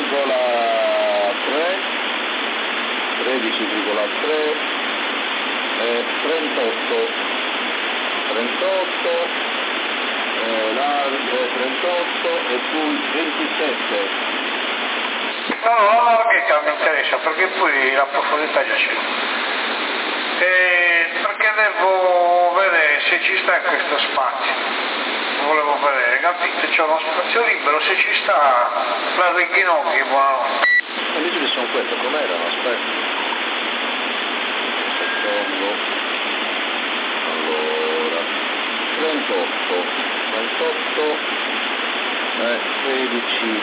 38, largo 38 e poi 27. No, la larghezza mi interessa perché poi la profondità già c'è. Perché devo vedere se ci sta in questo spazio. Volevo vedere, capite? C'è uno spazio libero, se ci sta la Righinocchi, buonanotte. Le misure sono queste, com'erano? Aspetta. Secondo. Allora. 38, 13,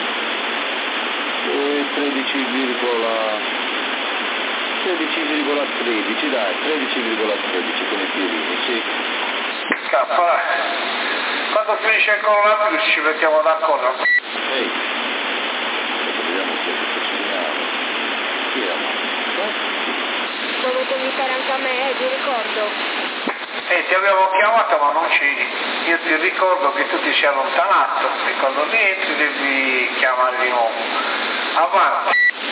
13,13, dai, 13,13 con i piedini, sì. Cappa, quando finisce il coronavirus ci mettiamo d'accordo. Ehi, vediamo che questo segnale. Chi era? Dovete invitare anche a me, vi ricordo. Ti abbiamo chiamato ma non ci... Io ti ricordo che tu ti sei allontanato e quando rientri devi chiamare di nuovo. Avanti.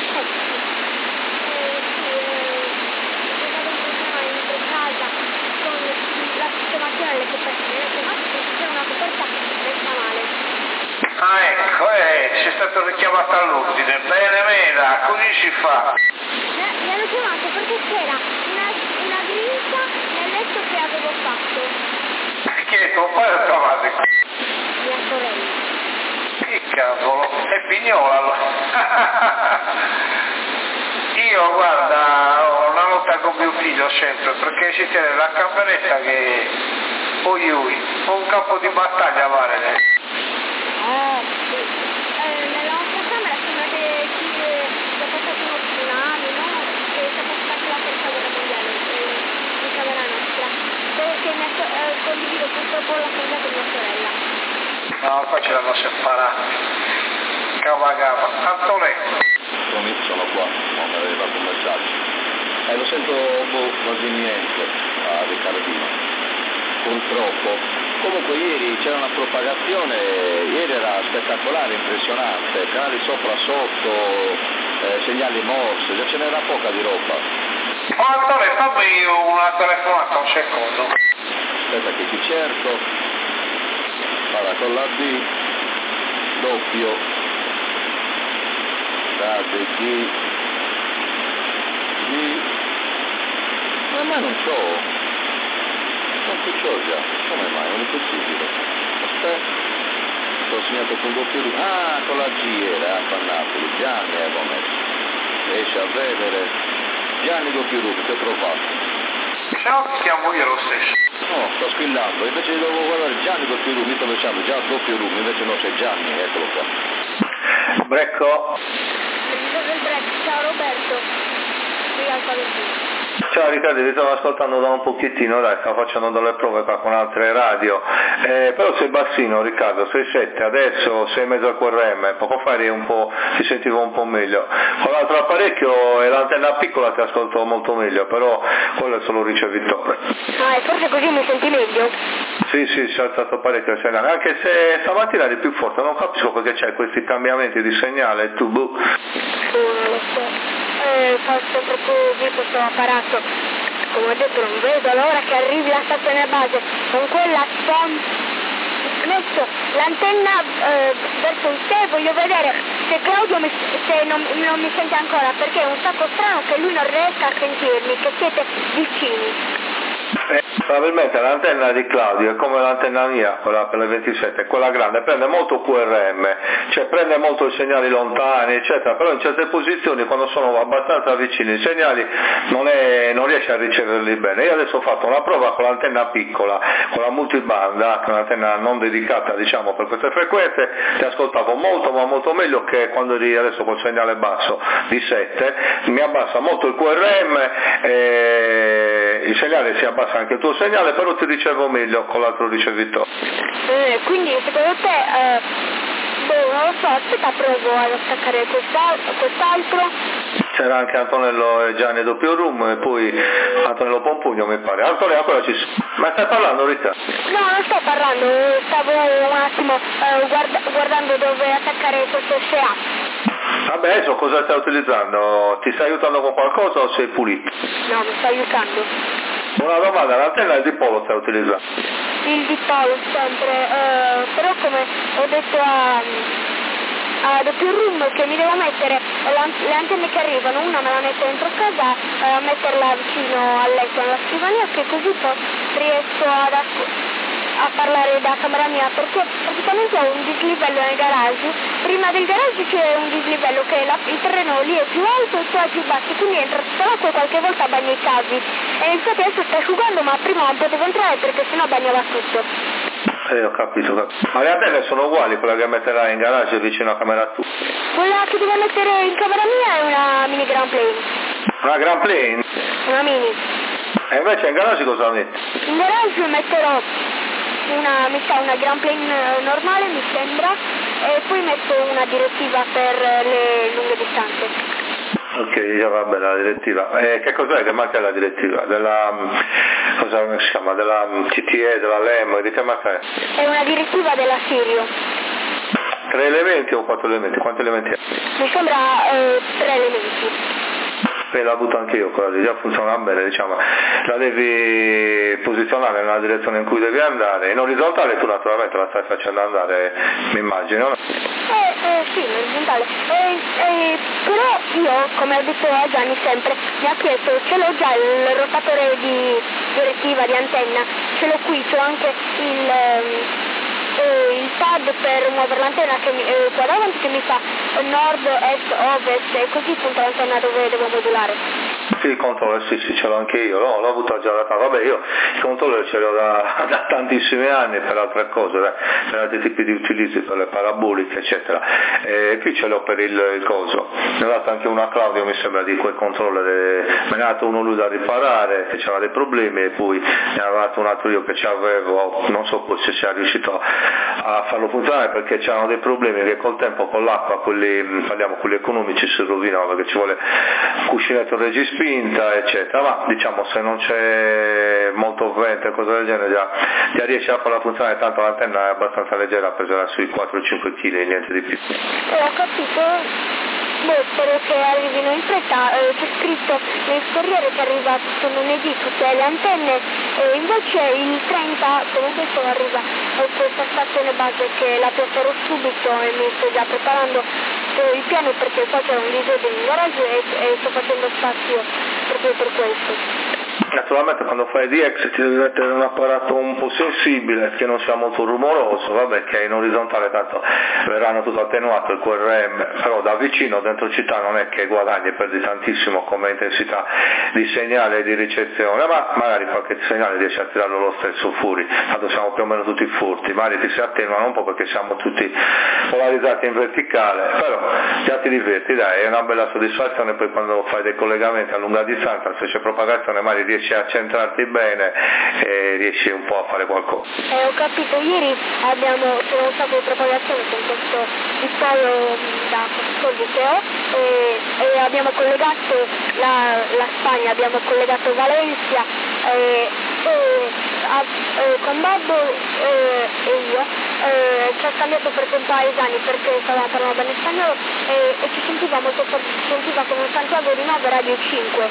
Ah ecco, sei stato richiamato all'ordine, bene Mela, così si fa. Mi hanno chiamato perché c'era una grinta nel letto che avevo fatto. Chi è tuo padre o tua madre? Mia sorella. Che cavolo, è pignola allora. Io guarda, ho una lotta con mio figlio sempre, perché si tiene la cameretta che... Ui, un campo di battaglia vale lei. Sì. Nella nostra camera sembra che sia passato uno tsunami, no? Che sia passata la terza guerra mondiale in camera nostra. Perché condivido purtroppo la casa con mia sorella. No, qua ce l'hanno separata. Cavagava. Antonetto. Sono qua, non mi aveva un messaggio. Lo sento quasi niente a Riccardino. Purtroppo. Comunque ieri c'era una propagazione, ieri era spettacolare, impressionante, canali sopra sotto, segnali morse, già ce n'era poca di roba. Oh Antonio, fammi una telefonata un secondo. Aspetta che ti cerco. Allora, con la B, doppio, date D, ma non c'ho. Non ci c'ho già, come mai? Non è possibile. Aspetta, l'ho segnato con doppio D. Ah, con la G era, a Napoli, Gianni avevo messo. Riesci a vedere? Gianni doppio D, ti ho trovato. Se no ti chiamo io lo stesso. No, sto squillando, invece dovevo guardare Gianni doppio D, mi sto pensando già doppio D, invece no, c'è Gianni, eccolo qua. Brecco. Ciao Roberto, qui al Palestina. Ciao Riccardo, ti stavo ascoltando da un pochettino, dai, stavo facendo delle prove qua con altre radio, però sei bassino Riccardo, sei 7, adesso sei in mezzo al QRM, poco fa ti sentivo un po' meglio, con l'altro apparecchio e l'antenna piccola ti ascolto molto meglio, però quello è solo un ricevitore. Ah, e forse così mi senti meglio? Sì, si è alzato parecchio il segnale, anche se stamattina eri più forte, non capisco perché c'hai questi cambiamenti di segnale, tu boh. Sì, non lo so. Fa sempre così questo apparato. Come ho detto, non vedo l'ora che arrivi la stazione base con quella messo l'antenna verso il te, voglio vedere se Claudio se non mi sente ancora, perché è un sacco strano che lui non riesca a sentirmi, che siete vicini. Probabilmente l'antenna di Claudio è come l'antenna mia, quella per le 27, quella grande, prende molto QRM, cioè prende molto i segnali lontani, eccetera, però in certe posizioni quando sono abbastanza vicini i segnali non riesce a riceverli bene. Io adesso ho fatto una prova con l'antenna piccola, con la multibanda, che è un'antenna non dedicata diciamo per queste frequenze, ti ascoltavo molto ma molto meglio che quando eri adesso col segnale basso di 7, mi abbassa molto il QRM, il segnale si abbassa anche il tuo segnale, però ti ricevo meglio con l'altro ricevitore. Quindi secondo te, non lo so, aspetta, provo ad attaccare quest'altro. C'era anche Antonello e Gianni doppio room e poi Antonello Pompugno mi pare. Antonello ancora ci sono. Ma stai parlando Rita? No, non sto parlando, stavo un attimo guardando dove attaccare questo SEA. Vabbè, adesso cosa stai utilizzando? Ti stai aiutando con qualcosa o sei pulito? No, mi sta aiutando. Una domanda, l'antenna di dipolo stai utilizzando? Il dipolo sempre, però come ho detto a doppio room che mi devo mettere le antenne che arrivano, una me la metto dentro casa, a metterla vicino al letto, alla scrivania, che così riesco a parlare da camera mia, perché praticamente ho un dislivello nel garage. Prima del garage c'è un dislivello che il terreno lì è più alto e qua è più basso, quindi entra tutta l'acqua e qualche volta bagna i cavi. E infatti adesso sta asciugando, ma prima non potevo entrare perché sennò bagnava tutto. Ho capito. Ma le antenne sono uguali, quella che metterai in garage vicino a camera tua? Quella che devo mettere in camera mia è una mini Grand Plane. Una Grand Plane? Una mini. E invece in garage cosa metti? In garage metterò una Grand Plane normale, mi sembra, e poi metto una direttiva per le lunghe distanze. Ok, già va bene la direttiva. Che cos'è che manca la direttiva? Cosa si chiama? Della CTE, della LEM, di che marca è? È una direttiva della Sirio. 3 elementi o 4 elementi? Quanti elementi è? Mi sembra 3 elementi. La butto anche io quella lì, già funziona bene, diciamo, la devi posizionare nella direzione in cui devi andare, in orizzontale tu naturalmente la stai facendo andare, mi immagino, no? Sì, in orizzontale, però io, come ho detto a Gianni sempre, mi ha chiesto, ce l'ho già il rotatore di direttiva, di antenna, ce l'ho qui, c'ho anche il pad per muovere l'antenna qua davanti che mi fa nord, est, ovest e così punta l'antenna dove devo modulare. Sì, il controller sì, ce l'ho anche io, l'ho avuto già da tanto. Vabbè, io il controller ce l'ho da tantissimi anni per altre cose, per altri tipi di utilizzi, per le paraboliche eccetera, e qui ce l'ho per il coso. Ne ho dato anche una a Claudio, mi sembra, di quel controller, me ne ha dato uno lui da riparare che aveva dei problemi e poi ne ha dato un altro io che avevo, non so poi se sia riuscito a farlo funzionare perché c'erano dei problemi che col tempo con l'acqua, quelli economici, si rovinano perché ci vuole un cuscinetto regispinta eccetera, ma diciamo se non c'è molto vento e cose del genere già riesce a farla funzionare, tanto l'antenna è abbastanza leggera, peserà sui 4-5 kg, niente di più. Ho capito. Spero che arrivino in fretta, c'è scritto nel Corriere che arriva questo lunedì tutte le antenne e invece il 30 comunque arriva questa stazione base che la piazerò subito e mi sto già preparando il piano perché qua c'è un disordine in garage e sto facendo spazio proprio per questo. Naturalmente quando fai DX ti devi mettere un apparato un po' sensibile che non sia molto rumoroso, vabbè, che in orizzontale tanto verranno tutto attenuato il QRM, però da vicino dentro città non è che guadagni e perdi tantissimo come intensità di segnale e di ricezione, ma magari qualche segnale riesci a tirarlo lo stesso fuori, tanto siamo più o meno tutti furti, magari ti si attenuano un po' perché siamo tutti polarizzati in verticale, però già ti diverti, dai, è una bella soddisfazione poi quando fai dei collegamenti a lunga distanza, se c'è propagazione magari riesci a centrarti bene e riesci un po' a fare qualcosa. Ho capito, ieri c'era un sacco di propagazione con questo dipolo da soldi che ho e abbiamo collegato la Spagna, abbiamo collegato Valencia con Babbo e io ci ha scambiato per compaesani perché stavamo parlando bene spagnolo e ci sentiva molto forte, ci sentiva come Santiago di Nova Radio 5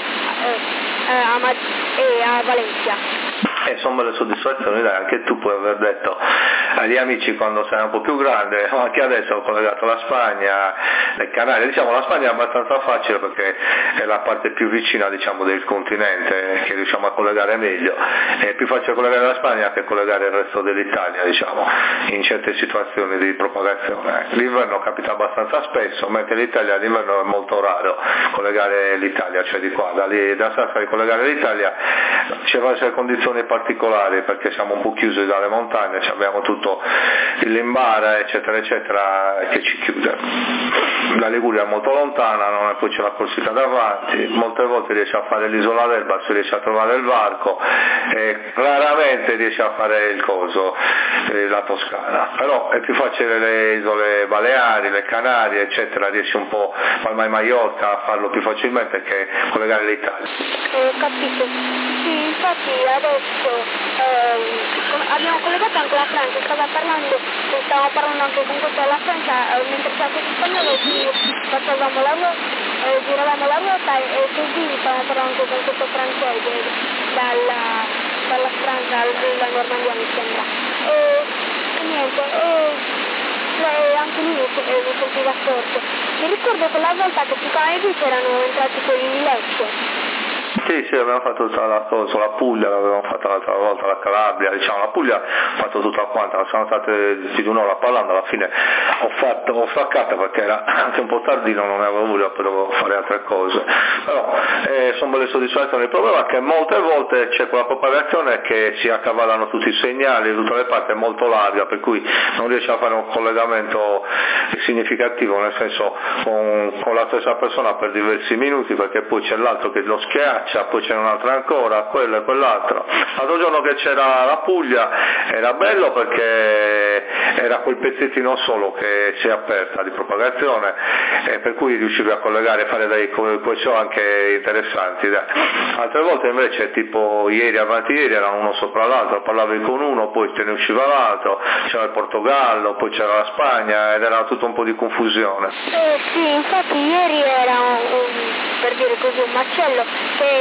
a Valencia. Sono belle soddisfazioni, dai, anche tu puoi aver detto agli amici quando sei un po' più grande, anche adesso ho collegato la Spagna, le Canarie, diciamo la Spagna è abbastanza facile perché è la parte più vicina diciamo del continente che riusciamo a collegare meglio, è più facile collegare la Spagna che collegare il resto dell'Italia diciamo, in certe situazioni di propagazione. L'inverno capita abbastanza spesso, mentre l'Italia l'inverno è molto raro collegare l'Italia, cioè di qua, da Sassari collegare l'Italia ci devono essere condizioni particolari perché siamo un po' chiusi dalle montagne, abbiamo tutto l'Imbara eccetera eccetera che ci chiude. La Liguria è molto lontana, poi c'è la Corsica davanti, molte volte riesce a fare l'isola d'Elba, si riesce a trovare il varco e raramente riesce a fare il coso, la Toscana, però è più facile le isole Baleari, le Canarie eccetera, riesce un po' Palma e Maiorca a farlo più facilmente che collegare l'Italia. Ho capito, sì, infatti adesso abbiamo collegato anche la Francia, stavamo parlando anche con questo della Francia mentre stavo in spagnolo, quindi passavamo la ruota, giravamo la ruota e così stavamo parlando con questo francese dalla Francia alla Normandia mi sembra. E niente, anche lui mi sentiva forte. Mi ricordo quella volta che su Canale Vice erano entrati quelli di Lecce. Sì, abbiamo fatto tutta la cosa, la Puglia l'avevamo fatta l'altra volta, la Calabria, diciamo la Puglia ho fatto tutta quanta, sono state più di un'ora parlando, alla fine ho staccato perché era anche un po' tardino, non ne avevo voglia, poi dovevo fare altre cose, però sono belle soddisfazioni. Il problema è che molte volte c'è quella propagazione che si accavallano tutti i segnali, da tutte le parti è molto larga, per cui non riesce a fare un collegamento significativo, nel senso con la stessa persona per diversi minuti, perché poi c'è l'altro che lo schiaccia, poi c'è un'altra ancora, quello e quell'altro. L'altro giorno che c'era la Puglia era bello perché era quel pezzettino solo che si è aperta di propagazione, e per cui riuscivi a collegare e fare dei show anche interessanti. Altre volte invece, tipo ieri, avanti ieri, erano uno sopra l'altro, parlavi con uno, poi te ne usciva l'altro, c'era il Portogallo, poi c'era la Spagna ed era tutto un po' di confusione. Sì, infatti ieri era per dire così, un macello che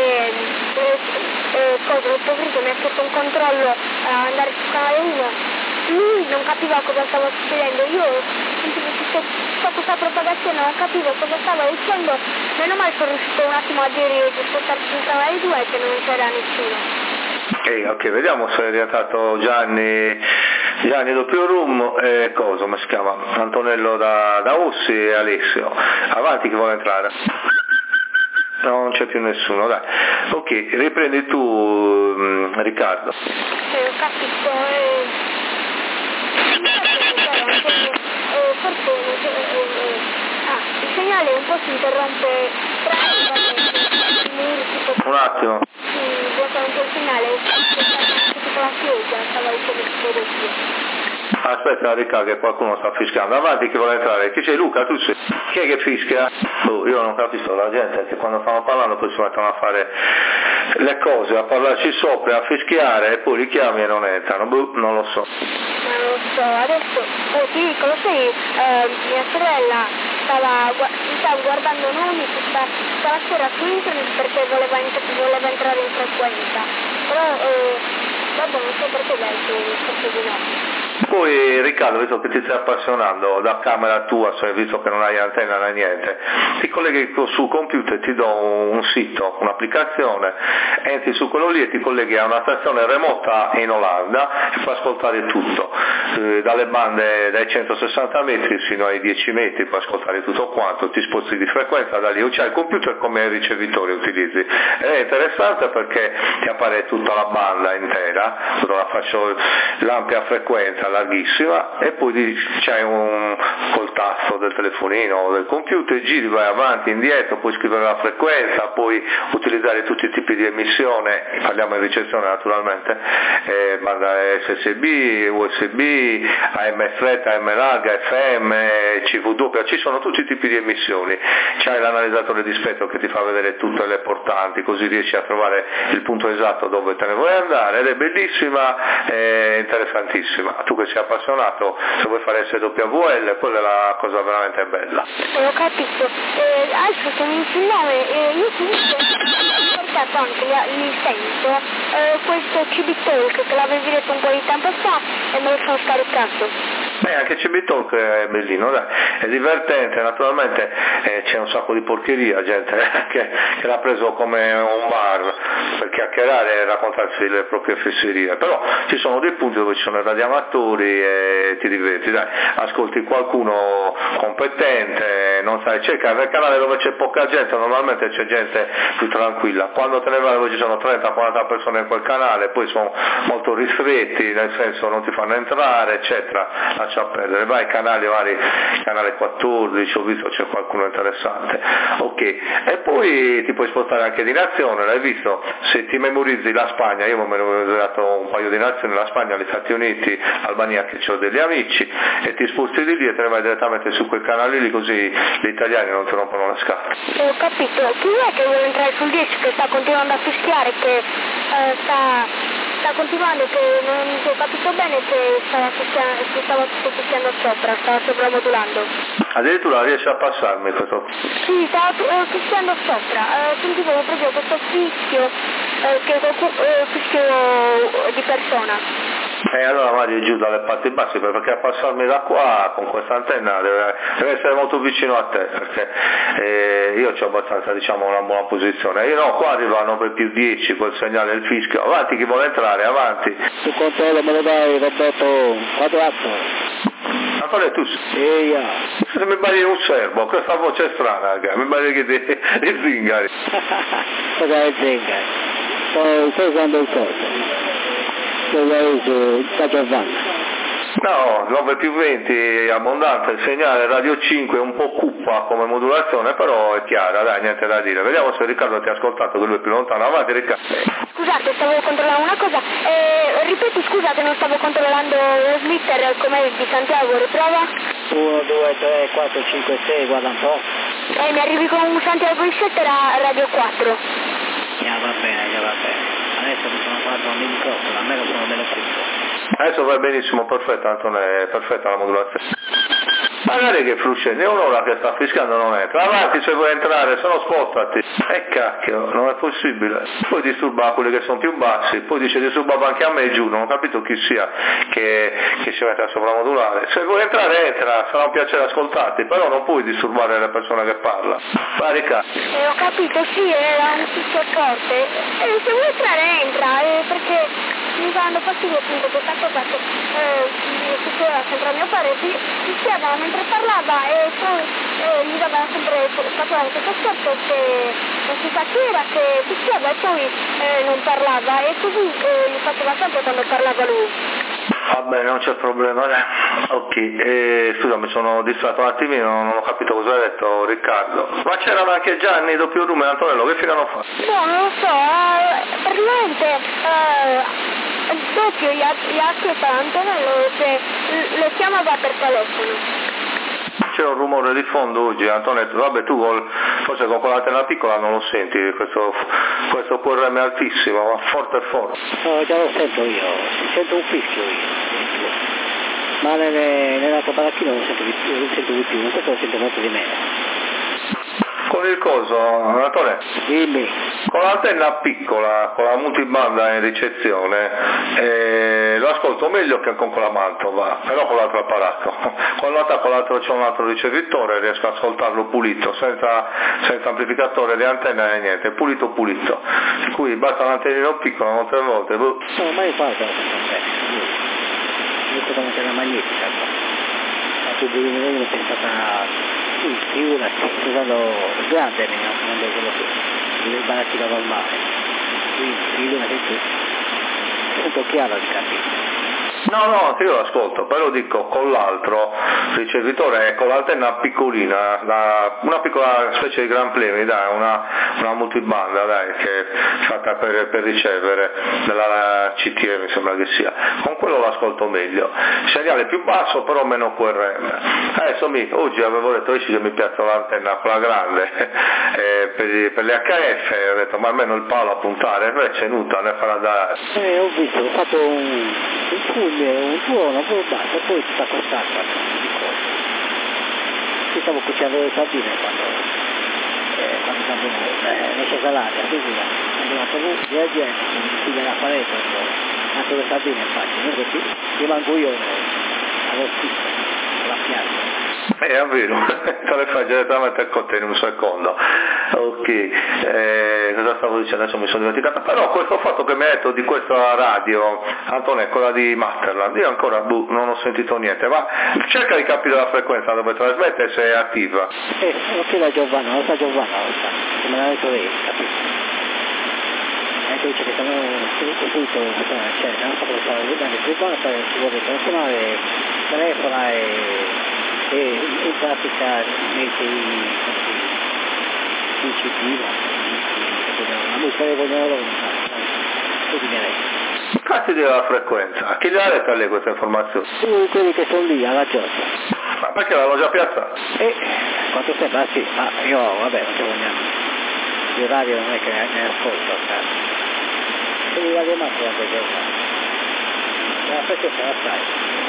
il poverino mi ha chiesto un controllo a andare su Canale 1, lui non capiva cosa stava succedendo, io sentivo questa propagazione, non capivo cosa stava dicendo, meno male sono riuscito un attimo a dire di spostarsi su Canale 2 e che non c'era nessuno. Ok, vediamo se è rientrato Gianni doppio room e cosa, come si chiama? Antonello da Ussi e Alessio. Avanti, chi vuole entrare? No, non c'è più nessuno, dai. Ok, riprendi tu, Riccardo. Ho capito, forse il segnale un po' si interrompe un attimo. Sì, blocca un po' il segnale, tutta la chiesa, stava dicendo che Aspetta Riccardo che qualcuno sta fischiando, avanti chi vuole entrare, chi c'è? Luca, tu sei? Chi è che fischia? Io non capisco, la gente che quando stanno parlando poi si mettono a fare le cose, a parlarci sopra, a fischiare e poi li chiami e non entrano, non lo so. Non lo so, adesso ti dico, lo sai, mia sorella stava guardando nomi tutta la sera su internet perché voleva entrare in frequenza, però vabbè, non so perché lei si di no. Poi Riccardo, visto che ti stai appassionando da camera tua, visto che non hai antenna né niente, ti colleghi sul computer, ti do un sito, un'applicazione, entri su quello lì e ti colleghi a una stazione remota in Olanda e puoi ascoltare tutto, dalle bande dai 160 metri fino ai 10 metri puoi ascoltare tutto quanto, ti sposti di frequenza da lì, c'è il computer come ricevitore utilizzi, ed è interessante perché ti appare tutta la banda intera, l'ampia frequenza larghissima, e poi c'hai col tasto del telefonino o del computer, giri, vai avanti, indietro, puoi scrivere la frequenza, puoi utilizzare tutti i tipi di emissione, parliamo di ricezione naturalmente, banda SSB, USB, AM stretta, AM larga, FM, CV, ci sono tutti i tipi di emissioni, c'hai l'analizzatore di spettro che ti fa vedere tutte le portanti, così riesci a trovare il punto esatto dove te ne vuoi andare, ed è bellissima e interessantissima. Tu che sei appassionato, se vuoi fare SWL, quella è la cosa veramente bella. Ho capito, adesso che mi dici il nome, io comunque ho portato anche il senso, questo CB Talk che l'avevi detto un po' di tempo fa e me lo sono scaricato. Anche CB Talk è bellino, dai, è divertente, naturalmente c'è un sacco di porcheria, gente che l'ha preso come un bar per chiacchierare e raccontarsi le proprie fesserie, però ci sono dei punti dove ci sono i radioamatori e ti diverti, dai, ascolti qualcuno competente, non sai, cerca nel canale dove c'è poca gente, normalmente c'è gente più tranquilla, quando te ne vai dove ci sono 30-40 persone in quel canale, poi sono molto ristretti, nel senso non ti fanno entrare, eccetera, lascia perdere, vai ai canali vari, canale 14, ho visto c'è qualcuno interessante, ok, e poi ti puoi spostare anche di nazione, l'hai visto, se ti memorizzi la Spagna, io mi ero memorizzato un paio di nazioni, la Spagna, gli Stati Uniti, Albania, che ho degli amici, e ti sposti di lì e te ne vai direttamente su quei canali lì, così gli italiani non ti rompono le scatole. Ho capito, chi è che vuole entrare sul 10 che sta continuando a fischiare, che sta sta continuando, che non si è capito bene che stava fischiando sopra, stava sopravmodulando. Addirittura riesce a passarmi questo? Sì, stava fischiando sopra, sentivo proprio questo fischio, fischio di persona. E allora Mario è giù dalle parti basse, perché a passarmi da qua con questa antenna deve essere molto vicino a te, perché io ho abbastanza, diciamo, una buona posizione. Io no, qua arriva a 9+10 col segnale del fischio. Avanti, chi vuole entrare, avanti. Tu controllo me lo dai, Roberto, quadrato. Antonio, tu mi pare un serbo, questa voce strana, mi pare che di zingari. Cosa è zingari? Sto usando il corso. Sta Giovanna. No, 9+20 abbondante, il segnale radio 5 è un po' cupa come modulazione, però è chiara, dai, niente da dire. Vediamo se Riccardo ti ha ascoltato, che lui è più lontano. Avanti Riccardo. Scusate, stavo controllando una cosa. Ripeti, scusate, non stavo controllando lo slitter come di Santiago, riprova. 1, 2, 3, 4, 5, 6, guarda un po'. Mi arrivi con un Santiago di slitter a radio 4. Ya va bene. Adesso mi sono fatto un microfono, a me lo sono bello piccolo. Adesso va benissimo, perfetto Antonio, perfetta la modulazione. Magari che fruscendi, è un'ora che sta fischiando, non entra. Avanti se vuoi entrare, se no spostati. Cacchio, non è possibile. Poi disturba quelli che sono più bassi, poi dice disturbava anche a me giù, non ho capito chi sia che si mette a sovramodulare. Se vuoi entrare entra, sarà un piacere ascoltarti, però non puoi disturbare la persona che parla. Vai Riccardo. Ho capito, sì, era un fischio forte. Se vuoi entrare entra, perché mi sta dando fastidio appunto questa cosa che succedeva sempre a mio padre, si spiegava mentre parlava e poi gli dava sempre faceva questo scherzo che non si sa chi era, che si spiega e poi non parlava, e così gli faceva sempre quando parlava lui. Va bene, non c'è problema, dai. Ok, scusa, mi sono distratto un attimino, non ho capito cosa hai detto Riccardo. Ma c'erano anche Gianni, doppio Rume e Antonello, che fine hanno fatto? No, non lo so, praticamente doppio gli ha chiesto a Antonello se lo chiamava per telefono. C'è un rumore di fondo oggi, Antonetto, vabbè tu forse con quell'antenna piccola non lo senti, questo QRM altissimo, ma forte. No, già lo sento io, sento un fischio io, ma nell'altro baracchino lo sento di più, in questo lo sento molto di meno. Con il coso, Antonio? Dimmi. Con l'antenna piccola, con la multibanda in ricezione, lo ascolto meglio che con quella Mantova, però con l'altro apparato. Con l'altro c'è un altro ricevitore, riesco ad ascoltarlo pulito, senza amplificatore di antenna e niente, pulito. Per cui basta l'antennino piccola molte volte. Non ho mai fatto io con l'antenna magnetica, la turbina è stata figurati, usando grande non quello che il barattino normale, quindi figurati tu, è un po' chiaro di capire. No, anche io l'ascolto, però dico con l'altro ricevitore, con l'antenna piccolina, una piccola specie di Gran Plemi, dai, una multibanda, dai, che è fatta per ricevere della CTE, mi sembra che sia. Con quello l'ascolto meglio. Segnale più basso, però meno QRM. Adesso oggi avevo detto che mi piazzo l'antenna quella grande per le HF, ho detto ma almeno il palo a puntare, invece nulla, ne farà da... Ho visto, ho fatto un tuono, poi basta, poi si sta costando di cose. Ci stavo cucinando le sardine quando ne c'è salaria, così è arrivato la gente, si viene a fare anche le sardine faccio, così rimango io allo schifo, alla piazza. È vero, te le fai direttamente con te in un secondo. Ok, cosa stavo dicendo? Adesso mi sono dimenticato. Però questo fatto che mi hai detto di questa radio, Antonio, quella di Masterland, io ancora non ho sentito niente, ma cerca di capire la frequenza dove trasmette e se è attiva. Non c'è la Giovanna, non sa Giovanna, come l'ha detto lei, capito? Ecco dice che sono subito, cioè non so come fare, Giovanna si vuole telefonare, telefona e in pratica mette il CP, la musica che vogliono loro, così mi ha detto. Cazzo della frequenza, chi le ha detto a lei queste informazioni? Quelli che sono lì alla Giorgia. Ma perché l'hanno già piazzata? Quanto sembra sì, ma io vabbè non ci vogliamo. Il radio non è che ne ascolto, se mi va di matto la cosa. La frequenza la sai.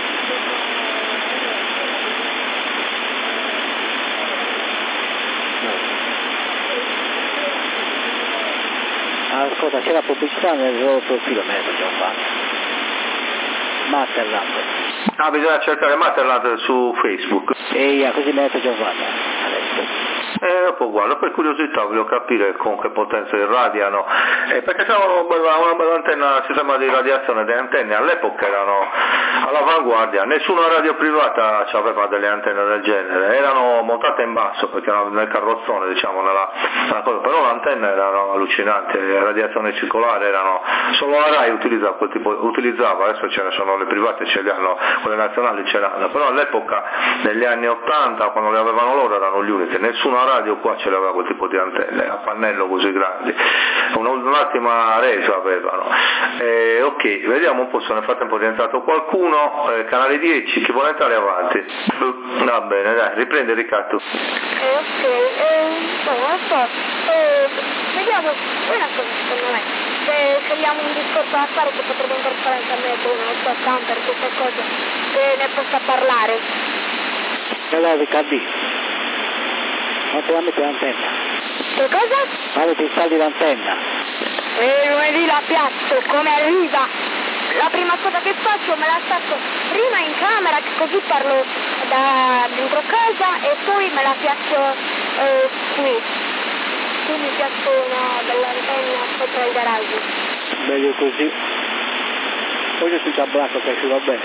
Ascolta, c'è la pubblicità nel loro profilo, me ne facciamo fare. Masterland. Ah, bisogna cercare Masterland su Facebook. E così me ne facciamo fare. Adesso. Dopo guarda, per curiosità voglio capire con che potenza irradiano, perché c'era una bella antenna, sistema di radiazione delle antenne, all'epoca erano all'avanguardia, nessuna radio privata aveva delle antenne del genere, erano montate in basso perché erano nel carrozzone, diciamo, nella cosa, però le antenne erano allucinanti, radiazione circolare, erano solo la RAI utilizzava, adesso ce ne sono, le private ce le hanno, quelle nazionali ce l'hanno, però all'epoca negli anni 80 quando le avevano loro erano gli unici, nessuna radio qua ce l'aveva quel tipo di antenne a pannello così grandi, un'ottima resa avevano. Ok, vediamo un po' se nel frattempo è rientrato qualcuno, canale 10, chi vuole entrare avanti. Va bene, dai, riprende Riccardo. Non so, vediamo una cosa secondo me, se scegliamo un discorso da fare che potrebbe interessare anche a me, non so, camper, queste cose, se ne possa parlare. Allora Riccardi. Non te la metti l'antenna. Che cosa? Quando ti installi l'antenna. E lunedì la piazzo, come arriva. La prima cosa che faccio me la stacco prima in camera, che così parlo da dentro casa, e poi me la piazzo qui. Qui mi piazzo una bella antenna sopra il garage. Meglio così. Poi io sul tabacco che ci va bene.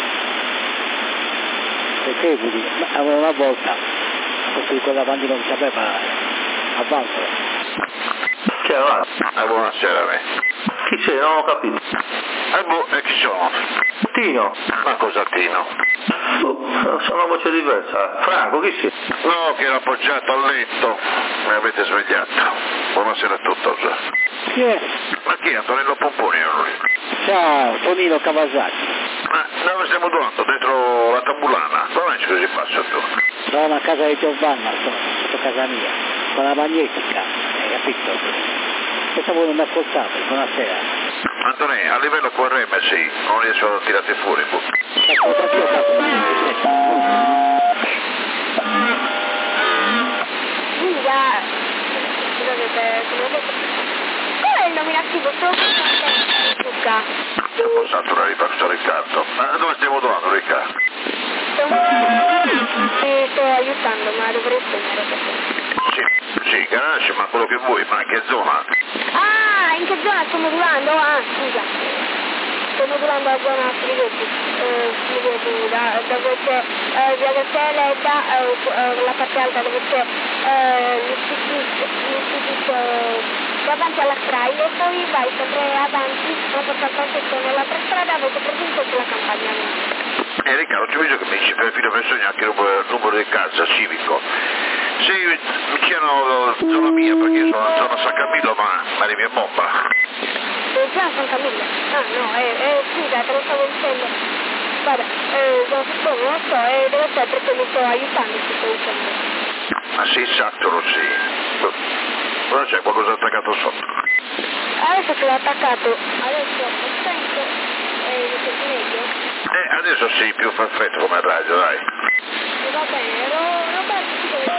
Perché una volta questo di quella avanti non sapeva avanzo. Chi è avanti? Buonasera a me. Chi c'è? Non ho capito. E chi sono? Tino. Ma cosa Tino? Sono una voce diversa. Franco, chi sei? No, che era appoggiato al letto. Mi avete svegliato. Buonasera a tutti. Chi è? Ma chi è? Antonello Pomponi? Ciao, Tonino Kawasaki. Ma dove stiamo andando? Dentro la tabulana? Dove c'è così passa tu? Sono a casa di Giovanna, sotto casa mia, con la magnetica, hai capito? Questo voi non mi ascoltate, buonasera. Antonello, a livello QRM sì, non riesco a tirarti fuori. Ascolta più, qual è il nominativo? Ho fatto riparto Riccardo. Ma dove stiamo andando Riccardo? Ti sto aiutando, ma dovrei spegnere. Sì, garage, ma quello che vuoi, ma in che zona? Ah, in che zona sto modulando? Ah, scusa. Sto modulando la zona Frigetti, da dove c'è via del Teleta, la parte alta dove c'è l'istituto davanti alla SRAI, e poi vai sempre avanti, non so quanto nell'altra strada, avete presente sulla campagna. Riccardo, ci vedo che mi dici per filo per sogno anche il numero di casa civico. Sì, vicino zona mia, perché io sono in zona San Camillo, ma arrivi a bomba. Zona San Camillo? Ah no, scusa, te lo stavo dicendo. Guarda, non so, deve essere perché mi sto aiutando, ti sto dicendo. Ma sì, Sattoro, sì. Però c'è qualcosa attaccato sotto. Adesso ce l'ho attaccato, adesso sento, mi senti meglio? Adesso sì, più perfetto come radio, dai. Va bene, Roberto,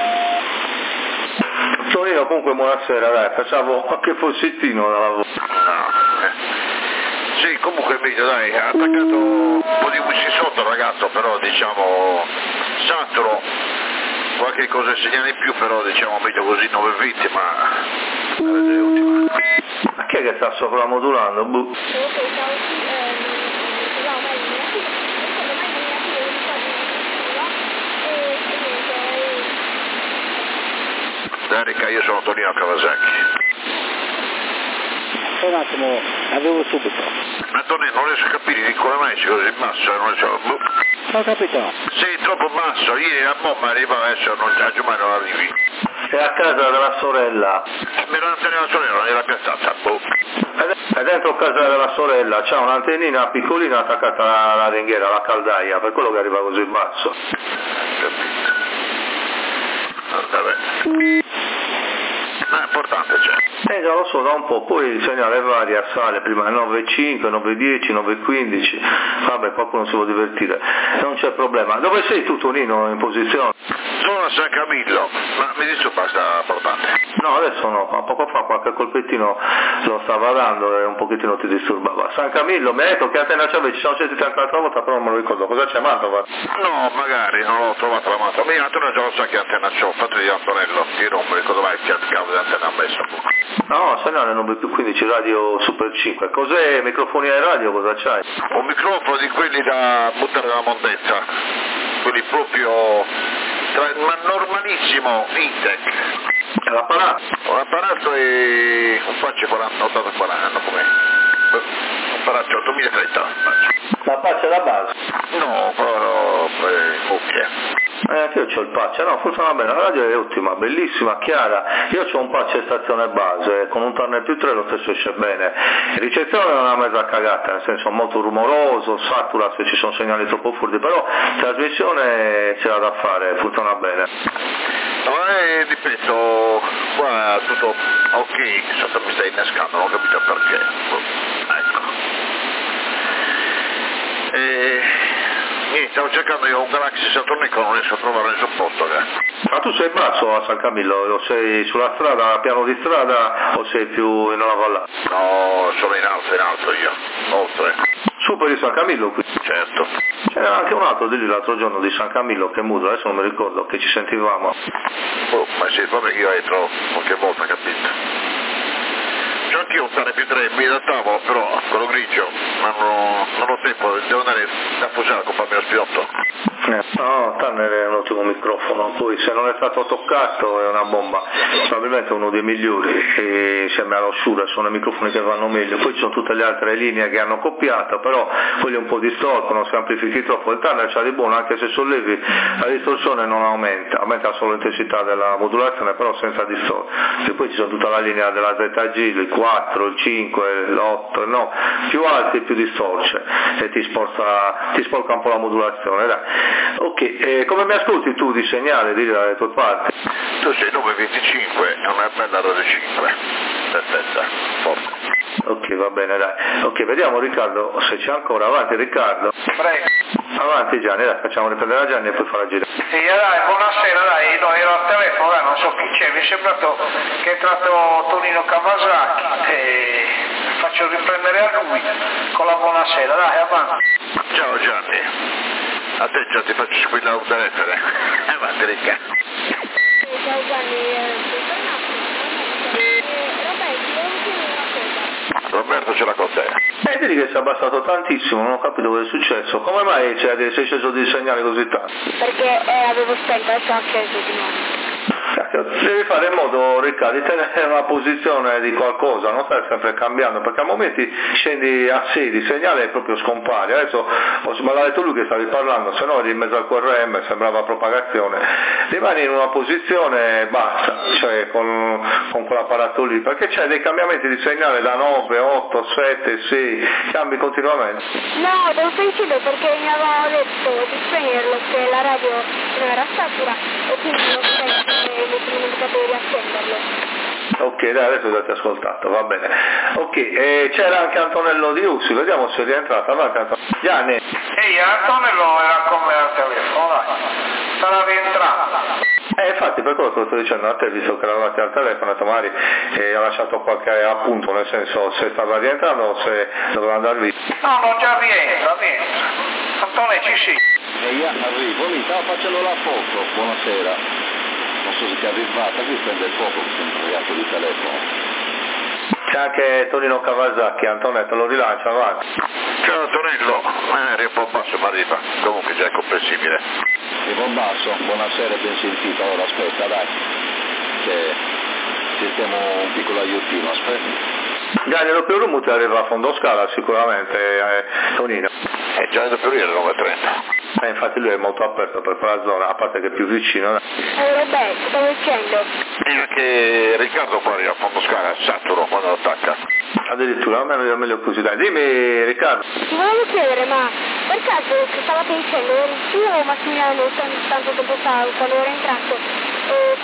Tonino, comunque buonasera, dai, facciamo qualche fossettino da lavoro. No. Sì, comunque è meglio, dai, ha attaccato un po' di musci sotto il ragazzo, però diciamo Sattoro, qualche cosa segnala in più, però diciamo meglio così, 9 vittime, ma la resa è ultima. Ma chi è che sta sopramodulando? Darica, io sono Tonino Kawasaki. Un attimo, avevo subito. Antonio, non riesco a capire, come mai sei così basso, non so. Ho capito. Sei troppo basso, ieri a bomba arriva, adesso non già mai non arrivi. È a casa della sorella. Mi era l'antenna della sorella, non era piazzata, È dentro casa della sorella, c'ha un'antennina piccolina attaccata alla ringhiera, alla caldaia, per quello che arriva così basso. Capito. Vabbè. Ma è importante, cioè. Già lo so, da un po', poi il segnale varia, sale, prima 9.5, 9.10, 9.15, vabbè, qualcuno si può divertire, non c'è problema. Dove sei tu, Tonino, in posizione? Sono a San Camillo, ma mi disturba sta portante? No, adesso no, ma poco fa qualche colpettino lo stava dando e un pochettino ti disturbava. San Camillo, mi hai detto che antenna c'avevi, ci siamo sentiti anche l'altra volta, però non me lo ricordo, cosa c'è, Mantova? No, magari, non l'ho trovata la Mantova, ma Antonio già lo sa che antenna c'ho, fate di Antonello, io non mi ricordo mai che cavolo di antenna ha messo. No, segnale 9+15, radio Super 5, cos'è, microfoni ai radio, cosa c'hai? Un microfono di quelli da buttare dalla mondezza, quelli proprio, ma normalissimo, Intec. L'apparato è un Pace 8040, com'è? Un Pace 8030. La Pace da base? No, però cuffie. Anche io c'ho il Pace, no, funziona bene, la radio è ottima, bellissima, chiara, io c'ho un Pace stazione base, con un turner più 3 lo stesso esce bene, ricezione è una mezza cagata, nel senso molto rumoroso, satura se ci sono segnali troppo furti, però trasmissione ce l'ha da fare, funziona bene. No, ripeto, qua tutto ok, sotto mi stai innescando, non ho capito perché. Ecco. Niente, stavo cercando io un Galaxy Saturn e non riesco a trovare nessun posto. Ma tu sei basso a San Camillo, o sei sulla strada, piano di strada, o sei più in una vallata? No, sono in alto io, oltre. Su per di San Camillo qui? Certo. C'era anche un altro di lì l'altro giorno di San Camillo che muto, adesso non mi ricordo, che ci sentivamo. Oh, ma sì, vabbè, io entro qualche volta, capito? C'ho anch'io un Tane più 3, mi adattavo, però quello grigio, ma non ho tempo, devo andare da Fusano a comprarmi lo spirotto. No, Tanner è un ottimo microfono, poi se non è stato toccato è una bomba, probabilmente è uno dei migliori, e insieme allo Shure sono i microfoni che vanno meglio, poi ci sono tutte le altre linee che hanno copiato, però quelli un po' distorcono, si amplifichi troppo, il Tanner c'ha di buono, anche se sollevi la distorsione non aumenta solo l'intensità della modulazione, però senza distorsione, e poi ci sono tutta la linea della ZG, il 4, il 5, l'8, no, più alti più distorce e ti sporca un po' la modulazione, dai. Ok, come mi ascolti tu di segnale, di dalle tue parti? Tu sei 925, è una bella radio 5, perfetta, forte. Ok, va bene, dai. Ok, vediamo Riccardo se c'è ancora, avanti Riccardo. Prego. Avanti Gianni, dai, facciamo riprendere la Gianni e poi farà girare. Sì, dai, buonasera, dai, no, ero al telefono, dai, non so chi c'è, mi è sembrato che è entrato Tonino Kawasaki e faccio riprendere a lui con la buonasera, dai, avanti. Ciao Gianni, a te già ti faccio squillare un telefono, avanti Ricca. Ciao Gianni, Roberto ce l'ha con te. Vedi che si è abbassato tantissimo, non ho capito cosa è successo. Come mai sei sceso di segnale così tanto? perché avevo spento, adesso ho acceso di nuovo. Devi fare in modo, Riccardo, di tenere una posizione di qualcosa, non stai sempre cambiando, perché a momenti scendi a 6, il segnale proprio scompare. Adesso me l'ha detto lui che stavi parlando, se no eri in mezzo al QRM, sembrava propagazione. Rimani in una posizione e basta, cioè con quell'apparato lì, perché c'è dei cambiamenti di segnale da 9, 8, 7, 6, cambi continuamente. No, devo sentire perché mi avevano detto di spegnerlo, che la radio non era satura e quindi non sento mi sono dimenticato di riaccenderlo. Ok, dai, adesso ti ho ascoltato, va bene. Ok, c'era anche Antonello Di Ussi, vediamo se è rientrato. Avanti Antonello. Gianni. Ehi, Antonello era con me al telefono, dai, sarà rientrato. Infatti per quello te lo sto dicendo a te, visto che eravate al telefono, ho detto magari ha lasciato qualche appunto, nel senso se stava rientrando o se doveva andare via. No, già rientra. Antonello ci sì. E io arrivo lì, stavo facendo la foto, buonasera. Non so se ti è arrivata, qui prende il fuoco, mi sono fregato di telefono. C'è anche Tonino Kawasaki, Antonetto lo rilancia, avanti. Ciao Antonello, eri un po' basso ma arriva, comunque già è comprensibile. Arrivo basso, buonasera, ben sentito, allora aspetta dai, che sistemo un piccolo aiutino, aspetta. Gianni lo più rumore arriva a fondo scala sicuramente, Tonino. Già da più alle 9:30. Infatti lui è molto aperto per quella zona, a parte che è più vicino. Roberto, stavo dicendo. E anche Riccardo qua arriva a fondo scala, saturo quando attacca. Addirittura, almeno io meglio così, dai. Dimmi Riccardo. Ti volevo chiedere, ma per caso che stavate dicendo, eri tu o Massimiliano tanto tempo fa quando ero entrato?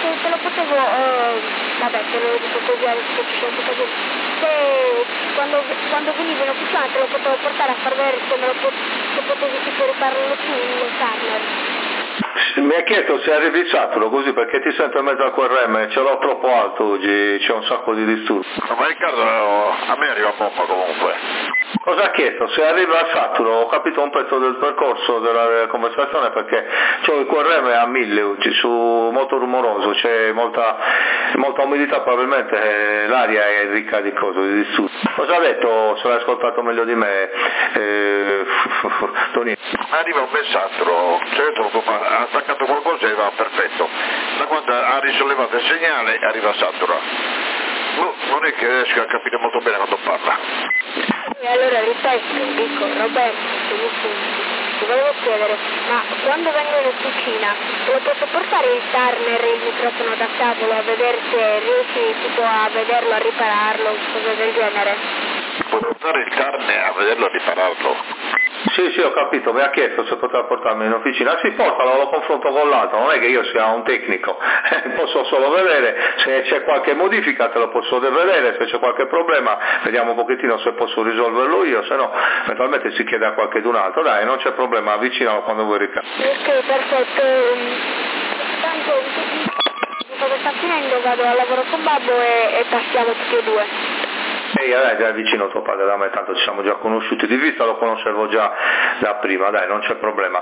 te lo potevo, vabbè, te lo dico così adesso ci sono tutte cose, se quando venivi in officina te lo potevo portare a far vedere se potevi tipo ripararlo tu il Turner. Mi ha chiesto se arrivi saturo così perché ti sento in mezzo al QRM, ce l'ho troppo alto oggi, c'è un sacco di disturbi. No, ma Riccardo, a me arriva bomba comunque. Cosa ha chiesto? Se arriva a saturo, ho capito un pezzo del percorso della conversazione perché c'ho il QRM a 1000 oggi, molto rumoroso, c'è molta umidità, probabilmente l'aria è ricca di cose, di disturbi. Cosa ha detto? Se l'hai ascoltato meglio di me, Tonino? Arriva un bel saturo, ha attaccato qualcosa e va perfetto. Da quando ha risollevato il segnale arriva satura. Non è che riesco a capire molto bene quando parla. E allora ripeto, dico Roberto, ti volevo chiedere, ma quando vengo in officina lo posso portare il Turner e il microfono da tavolo a vedere se riesci tipo a vederlo, a ripararlo, cose del genere? Puoi portare il Turner a vederlo, a ripararlo? Sì, ho capito, mi ha chiesto se poteva portarmi in officina. Si portalo, lo confronto con l'altro, non è che io sia un tecnico, posso solo vedere se c'è qualche modifica, te lo posso vedere, se c'è qualche problema vediamo un pochettino se posso risolverlo io, se no eventualmente si chiede a qualcun altro. Dai, non c'è problema, avvicinalo quando vuoi, Riccardo. Ok, perfetto. Tanto cosa sta finendo, vado al lavoro con Babbo e passiamo tutti e due. Ehi, dai, vicino tuo padre da me, tanto ci siamo già conosciuti di vista, lo conoscevo già da prima, dai, non c'è problema.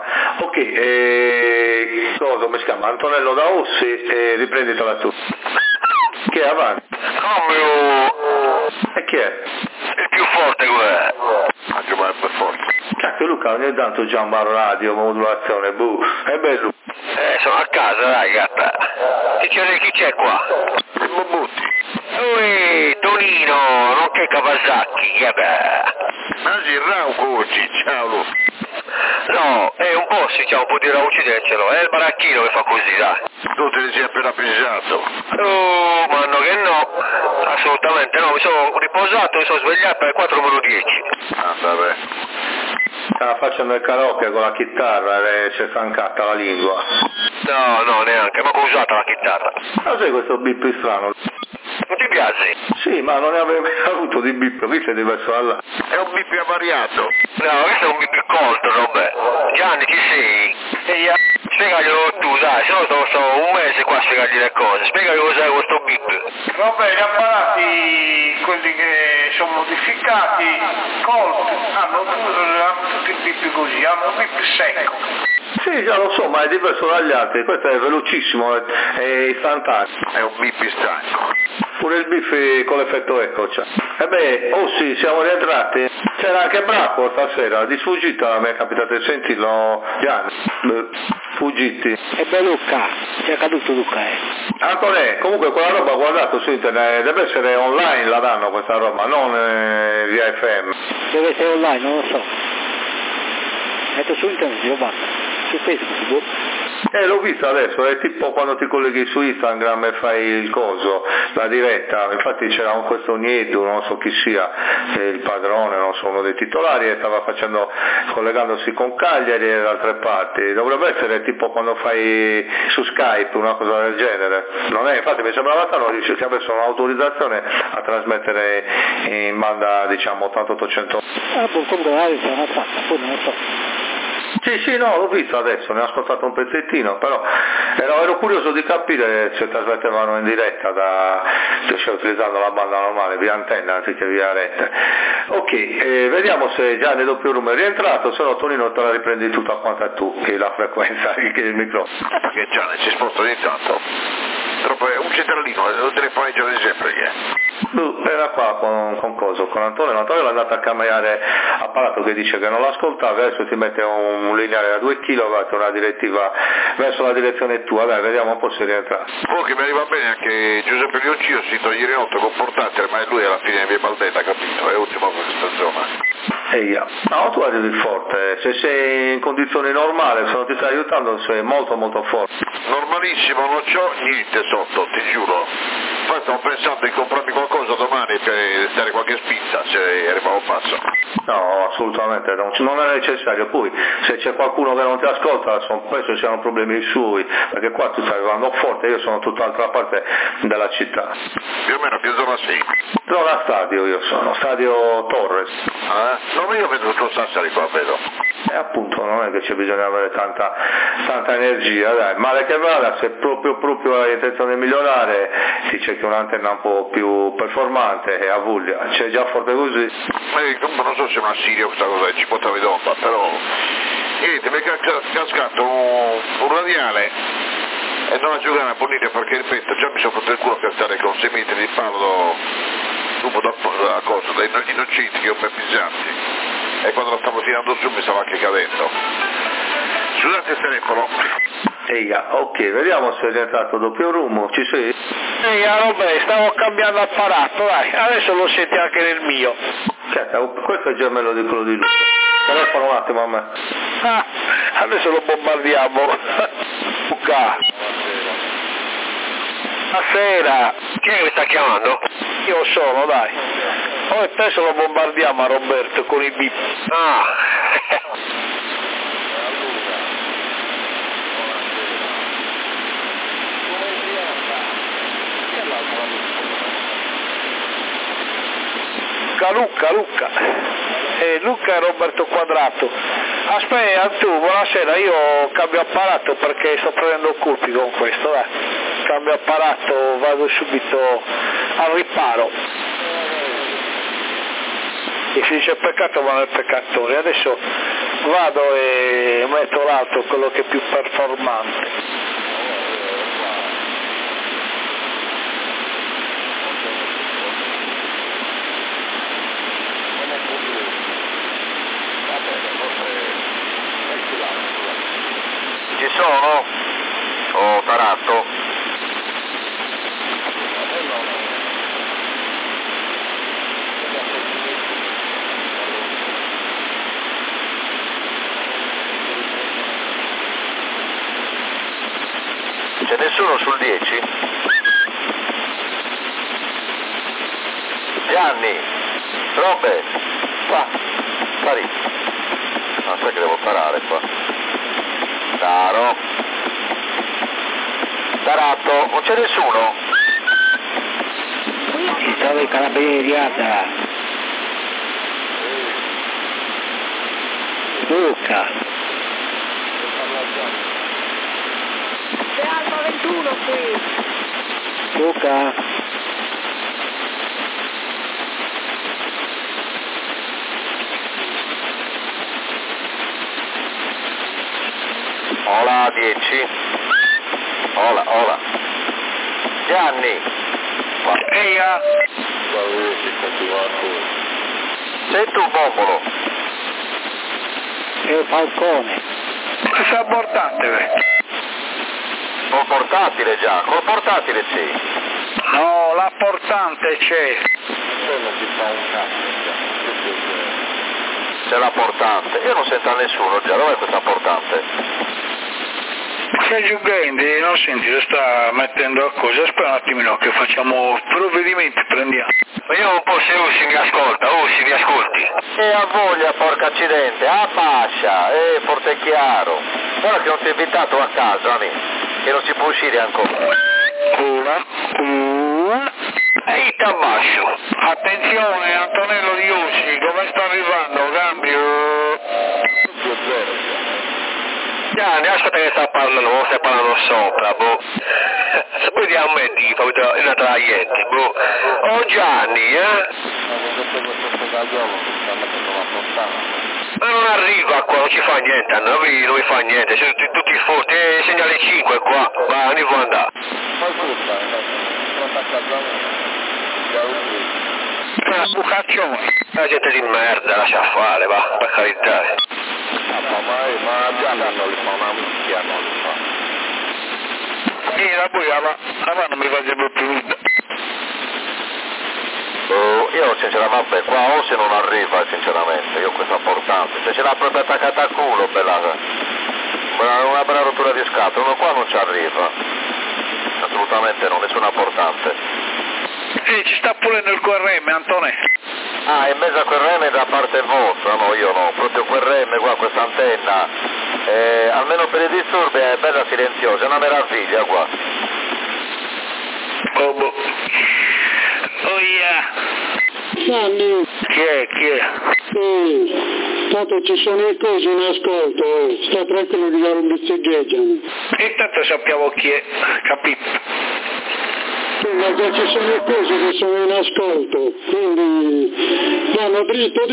Ok, come si chiama? Antonello da Ossi, riprenditela tu. Chi è avanti? Cambio! E chi è? Il più forte quell'è. Anche ma è per forte. Cacchio Luca, ogni tanto c'è un bar radio, modulazione, è bello. Sono a casa, dai gatta. Chi c'è qua? Il Bobutti. Ui, Tonino, nonché Kawasaki, ma si Raucoci, ciao Lu. No, è un po' si chiama un po' di raucideccelo, è il baracchino che fa così, dai. Tu te ne sei appena pensato? Oh, ma no che no, assolutamente no, mi sono riposato, mi sono svegliato alle 4:10. Ah, vabbè. Stava facendo il karaoke con la chitarra e si è stancata la lingua. No, neanche, ma ho usato la chitarra. Ma sai questo bip strano? Non ti piace? Sì, ma non ne avevo mai avuto di bip, questo è diverso da là. È un bip avariato. No, questo è un bip colto, Robè. Gianni, ci sei? Spiegaglielo tu, dai, se no sto un mese qua a spiegargli le cose. Spiegagli cos'è questo bip. Vabbè, gli apparati, quelli che sono modificati, colti, hanno tutti i bip così, hanno un bip secco. Sì, già lo so, ma è diverso dagli altri, questo è velocissimo, è istantaneo. È un bip stanco. Pure il bip con l'effetto eco c'è. Sì, siamo rientrati. C'era anche Bracco stasera, di sfuggita mi è capitato di sentirlo, Gianni. Fuggiti. E beh Luca, ti è caduto Luca, Ancora comunque quella roba guardato su internet, deve essere online la danno questa roba, non via FM. Deve essere online, non lo so. Metto su internet, lo basta. Su Facebook, boh. L'ho visto adesso, è tipo quando ti colleghi su Instagram e fai il coso, la diretta, infatti c'era questo Nieto, non so chi sia, il padrone, non so, uno dei titolari, e stava collegandosi con Cagliari e da altre parti, dovrebbe essere tipo quando fai su Skype, una cosa del genere, non è, infatti mi sembrava strano che avessero un'autorizzazione a trasmettere in banda, diciamo, 8800. Comunque la radio sarà fatta, poi non lo so. Sì, no, l'ho visto adesso, ne ho ascoltato un pezzettino, però ero curioso di capire se trasmettevano in diretta cioè utilizzando la banda normale, via antenna anziché via rete. Ok, vediamo se Gianni doppio room è rientrato, se no Tonino te la riprendi tutta quanta tu, che la frequenza, che il microfono. Perché Gianni si sposta ogni tanto. Troppo è un centralino, lo telefoneggio di sempre che è. Era qua con Antonio è andato a cambiare apparato che dice che non l'ascoltava, adesso ti mette un lineare da 2 kW, una direttiva verso la direzione tua, dai, vediamo un po' se rientra. Che mi arriva bene anche Giuseppe Lioncio, si toglie ieri notte con portatile, ma lui alla fine mi è maldetta, capito? È ultimo per questa zona. No, tu arrivi forte, se sei in condizioni normali, se non ti stai aiutando sei molto molto forte. Normalissimo, non c'ho niente sotto, ti giuro. infatti stavo pensando di comprarmi qualcosa domani per dare qualche spinta, se arrivavo passo. No, assolutamente, non è necessario. Poi se c'è qualcuno che non ti ascolta, penso siano problemi suoi, perché qua tu stai arrivando forte, io sono tutt'altra parte della città. Più o meno che zona sei? Zona stadio io sono, stadio Torres. No, io vedo tutto Sassari qua, vedo. E appunto non è che c'è bisogno di avere tanta energia, dai, male che vada, se proprio hai intenzione di migliorare, si cerchi un'antenna un po' più performante e a voglia, c'è già forte così. Non so se è una Sirio questa cosa è 50 d'onda, però niente, mi è cascato un radiale e non a giocare a Bonita perché ripeto, già mi sono fatto il culo per stare con 6 metri di palo dopo da cosa, dai innocenti che ho ben pesanti. E quando lo stavo tirando su mi stava anche cadendo. Scusate il telefono. Ok, vediamo se è rientrato doppio rummo, ci sei? Vabbè, stavo cambiando apparato, dai, adesso lo senti anche nel mio. Questo è il gemello di quello di lui. Telefono un attimo a me. Adesso lo bombardiamo. Buonasera. Chi è che mi sta chiamando? Io sono, dai. Poi adesso lo bombardiamo a Roberto con i bip. Luca. Luca e Roberto Quadrato. Aspetta, tu, buonasera, io cambio apparato perché sto prendendo colpi con questo, dai. Cambio apparato, vado subito al riparo. E se dice peccato va nel peccatore. Adesso vado e metto l'altro, quello che è più performante. Ci sono? Taratto? C'è nessuno sul 10? Gianni, Robbe, qua, pari. Non so che devo parare qua. Taratto, non c'è nessuno? Ci sono i carabinieri, Adda. Luca. C'è Alfa 21 qui. Luca. Ola 10. Ola. Gianni. Eia. Sei tu, Bombolo? E il Falcone. Ci sta portante, Col portatile già, col portatile sì. No, la portante c'è. C'è la portante, io non sento a nessuno già, dov'è questa portante? Stai giungendo, non senti, lo sta mettendo a cosa, aspetta un attimino che facciamo provvedimenti, prendiamo. Io un po' se Ussi mi ascolta, Ussi mi ascolti. E a voglia, porca accidente, a fascia, forse è chiaro. Guarda che non ti ho invitato a casa, che non si può uscire ancora. Una. E Tabascio. Attenzione, Antonello di Ussi, come sta arrivando? Cambio. Gianni, aspetta che stai parlando sopra, vediamo e di, una traiente, Oh Gianni, Ma non arriva qua, non ci fa niente, non mi fa niente, sono tutti forti, segnale 5 qua, va, ne può andare. Bucaccione, la gente di merda, lascia fare, va, per carità. Ma Gianni non li fa una minchia, non li fa. Poi non mi farebbe più nulla. Io sinceramente qua o se non arriva sinceramente, io questa portante, se ce l'ha proprio attaccata al culo, una bella rottura di scatole, uno qua non ci arriva, assolutamente no, nessuna portante. Sì, ci sta pure nel QRM, Antone. Ah, in mezzo a QRM da parte vostra? No, io no, proprio QRM qua, questa antenna, almeno per i disturbi è bella silenziosa, è una meraviglia qua. Oh boh. Oh yeah. Sanni, Chi è? tanto ci sono le cose in ascolto, sta tranquillo che non bizzeggiano. Intanto sappiamo chi è, capito? Ma già ci sono le cose che sono in ascolto, quindi vanno dritto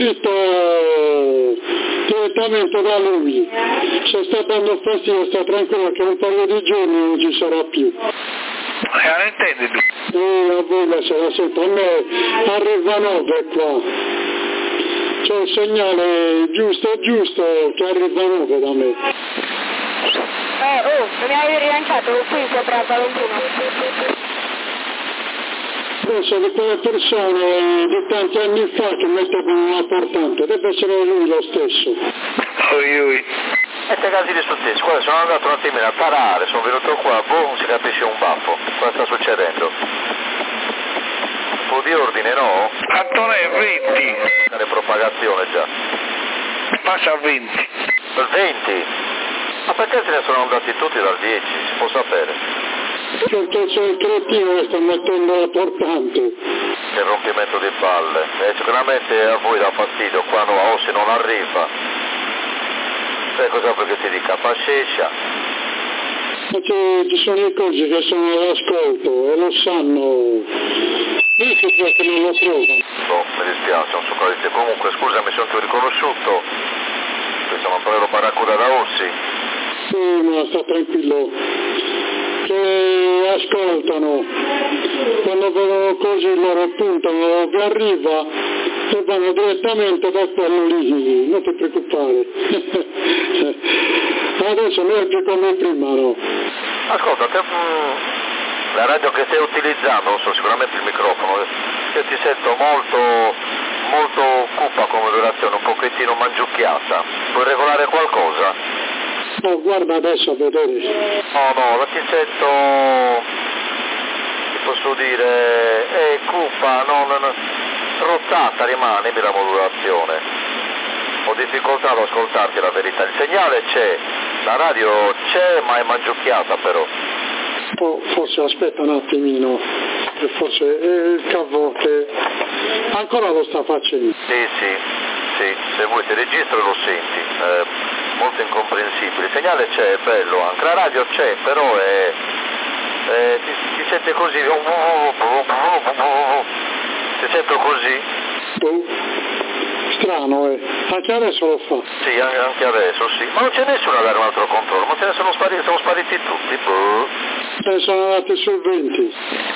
direttamente da lui. Se sta dando fastidio sta tranquillo che un paio di giorni non ci sarà più. Non intendi tu? A voi la sarà sempre, a me arriva 9 qua. C'è un segnale giusto che arriva 9 da me. mi hai rilanciato qui sopra Valentino. Penso di quelle persone di tanti anni fa che mettevano una portante, deve essere lui lo stesso. Oi. E te casi di successo, guarda, sono andato un attimino a tarare, sono venuto qua, non si capisce un baffo, cosa sta succedendo? Un po' di ordine, no? Antone, 20. Le propagazione già. Passa a 20. Il 20? Ma perché se ne sono andati tutti dal 10, si può sapere? Perché c'è il cretino che sta mettendo la portante. Che rompimento di palle, sicuramente a voi dà fastidio, qua no, o se non arriva. Sai cosa vuoi che ti dica? Pascescia. Perché ci sono le cose che sono all'ascolto e lo sanno. Dice che non lo trovano. No, mi dispiace, non so cosa dire. Comunque scusami se non ti ho riconosciuto. Siamo un po' barracuda da Ossi. Sì, ma sta tranquillo. Che ascoltano, quando vedono così loro puntano che arriva e vanno direttamente da quello lì, non ti preoccupare. Adesso non è più come prima, no? Ascolta, la radio che stai utilizzando, non so, sicuramente il microfono, io ti sento molto cupa come vibrazione, un pochettino mangiucchiata. Puoi regolare qualcosa? No, guarda adesso a vedere. No, la ti sento, ti posso dire, cupa, rozzata rimane la modulazione. Ho difficoltà ad ascoltarti la verità, il segnale c'è, la radio c'è ma è mangiucchiata però. Forse aspetta un attimino, forse il cavo che ancora lo sta facendo. Sì, se vuoi ti registro e lo senti. Molto incomprensibile, il segnale c'è, è bello anche, la radio c'è, però ti sente così, ti sento così. Strano, anche adesso lo fa. Sì, anche adesso, sì, ma non c'è nessuno a dare un altro controllo, ma se ne sono spariti tutti, sono andati sul 20.